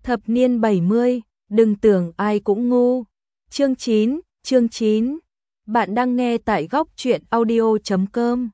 Thập niên 70, đừng tưởng ai cũng ngu. Chương 9. Bạn đang nghe tại góc truyện audio.com.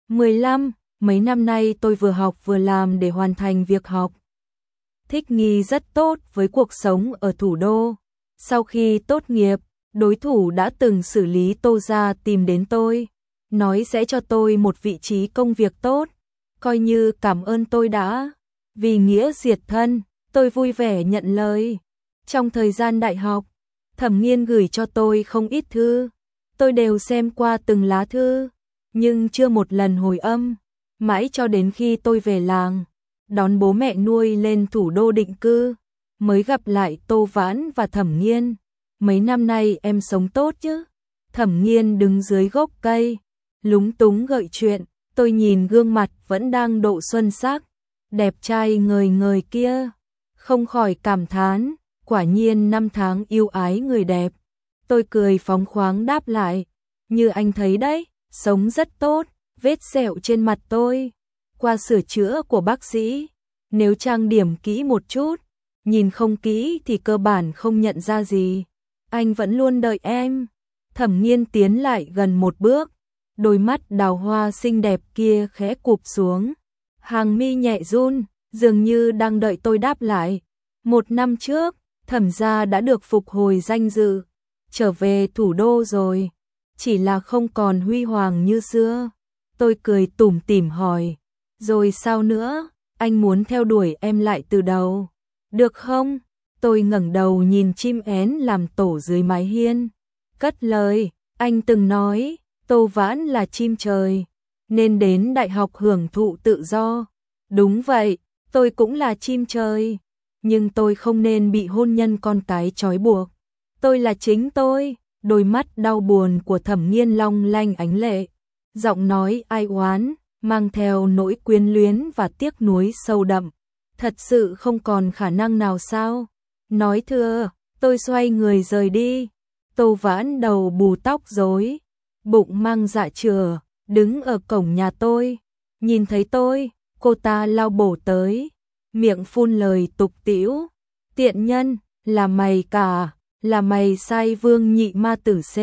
15. Mấy năm nay tôi vừa học vừa làm để hoàn thành việc học. Thích nghi rất tốt với cuộc sống ở thủ đô. Sau khi tốt nghiệp, đối thủ đã từng xử lý Tô ra tìm đến tôi, nói sẽ cho tôi một vị trí công việc tốt, coi như cảm ơn tôi đã. Vì nghĩa diệt thân, tôi vui vẻ nhận lời. Trong thời gian đại học, Thẩm Nghiên gửi cho tôi không ít thư. Tôi đều xem qua từng lá thư, nhưng chưa một lần hồi âm. Mãi cho đến khi tôi về làng, đón bố mẹ nuôi lên thủ đô định cư, mới gặp lại Tô Vãn và Thẩm Nghiên. Mấy năm nay em sống tốt chứ? Thẩm Nghiên đứng dưới gốc cây, lúng túng gợi chuyện. Tôi nhìn gương mặt vẫn đang độ xuân sắc, đẹp trai ngời ngời kia, không khỏi cảm thán, quả nhiên năm tháng yêu ái người đẹp. Tôi cười phóng khoáng đáp lại, như anh thấy đấy, sống rất tốt. Vết sẹo trên mặt tôi, qua sửa chữa của bác sĩ, nếu trang điểm kỹ một chút, nhìn không kỹ thì cơ bản không nhận ra gì. Anh vẫn luôn đợi em. Thẩm Nghiên tiến lại gần một bước, đôi mắt đào hoa xinh đẹp kia khẽ cụp xuống, hàng mi nhẹ run, dường như đang đợi tôi đáp lại. 1 năm trước, Thẩm gia đã được phục hồi danh dự, trở về thủ đô rồi, chỉ là không còn huy hoàng như xưa. Tôi cười tủm tỉm hỏi, rồi sao nữa, anh muốn theo đuổi em lại từ đầu, được không? Tôi ngẩng đầu nhìn chim én làm tổ dưới mái hiên, cất lời, anh từng nói, Tô Vãn là chim trời, nên đến đại học hưởng thụ tự do. Đúng vậy, tôi cũng là chim trời, nhưng tôi không nên bị hôn nhân con cái trói buộc. Tôi là chính tôi. Đôi mắt đau buồn của Thẩm Nghiên long lanh ánh lệ, giọng nói ai oán, mang theo nỗi quyến luyến và tiếc nuối sâu đậm. Thật sự không còn khả năng nào sao? Nói thưa, tôi xoay người rời đi. Tô Vãn đầu bù tóc rối, bụng mang dạ chửa, đứng ở cổng nhà tôi. Nhìn thấy tôi, cô ta lao bổ tới, miệng phun lời tục tĩu. Tiện nhân, là mày cả, là mày sai Vương Nhị Ma Tử C.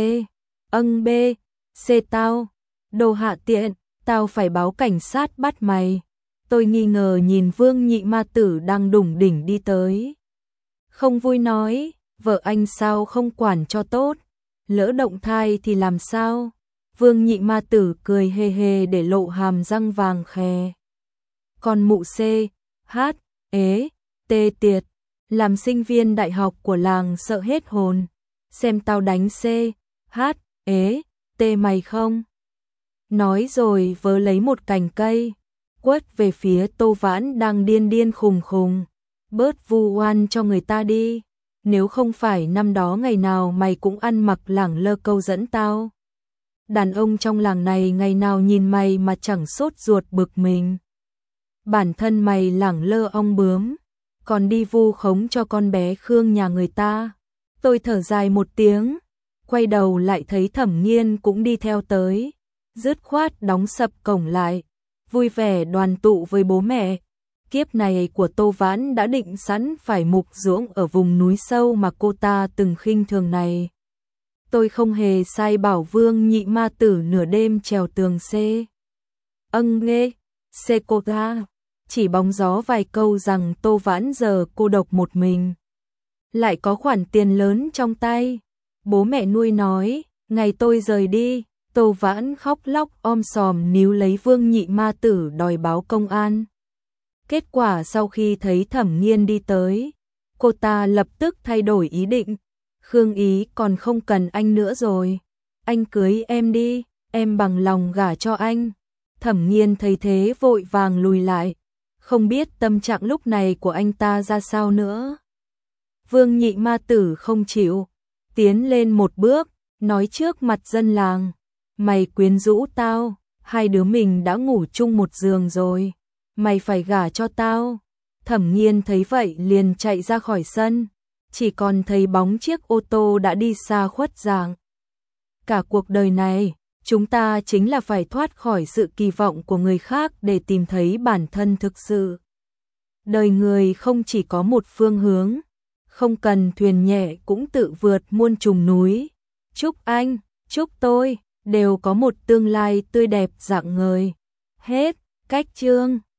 B. C tao. Đồ hạ tiện, tao phải báo cảnh sát bắt mày. Tôi nghi ngờ nhìn Vương Nhị Ma Tử đang đủng đỉnh đi tới. Không vui nói, vợ anh sao không quản cho tốt, lỡ động thai thì làm sao? Vương Nhị Ma Tử cười hề hề để lộ hàm răng vàng khè. Còn mụ C. H. Ế. T tiệt, làm sinh viên đại học của làng sợ hết hồn. Xem tao đánh C. H. Ế. T mày không? Nói rồi vớ lấy một cành cây, quất về phía Tô Vãn đang điên điên khùng khùng. Bớt vu oan cho người ta đi, nếu không phải năm đó ngày nào mày cũng ăn mặc lẳng lơ câu dẫn tao. Đàn ông trong làng này ngày nào nhìn mày mà chẳng sốt ruột bực mình. Bản thân mày lẳng lơ ong bướm, còn đi vu khống cho con bé Khương nhà người ta. Tôi thở dài một tiếng, quay đầu lại thấy Thẩm Nghiên cũng đi theo tới, dứt khoát đóng sập cổng lại, vui vẻ đoàn tụ với bố mẹ. Kiếp này của Tô Vãn đã định sẵn phải mục ruỗng ở vùng núi sâu mà cô ta từng khinh thường này. Tôi không hề sai bảo Vương Nhị Ma Tử nửa đêm trèo tường C. Nghe, C cô ta. Chỉ bóng gió vài câu rằng Tô Vãn giờ cô độc một mình, lại có khoản tiền lớn trong tay. Bố mẹ nuôi nói, ngày tôi rời đi, Tô Vãn khóc lóc om sòm níu lấy Vương Nhị Ma Tử đòi báo công an. Kết quả sau khi thấy Thẩm Nghiên đi tới, cô ta lập tức thay đổi ý định. Khương ý còn không cần anh nữa rồi, anh cưới em đi, em bằng lòng gả cho anh. Thẩm Nghiên thấy thế vội vàng lùi lại, không biết tâm trạng lúc này của anh ta ra sao nữa. Vương Nhị Ma Tử không chịu, tiến lên một bước, nói trước mặt dân làng, mày quyến rũ tao, hai đứa mình đã ngủ chung một giường rồi, mày phải gả cho tao. Thẩm Nghiên thấy vậy liền chạy ra khỏi sân, chỉ còn thấy bóng chiếc ô tô đã đi xa khuất dạng. Cả cuộc đời này, chúng ta chính là phải thoát khỏi sự kỳ vọng của người khác để tìm thấy bản thân thực sự. Đời người không chỉ có một phương hướng, không cần thuyền nhẹ cũng tự vượt muôn trùng núi. Chúc anh, chúc tôi đều có một tương lai tươi đẹp rạng ngời. Hết, cách chương.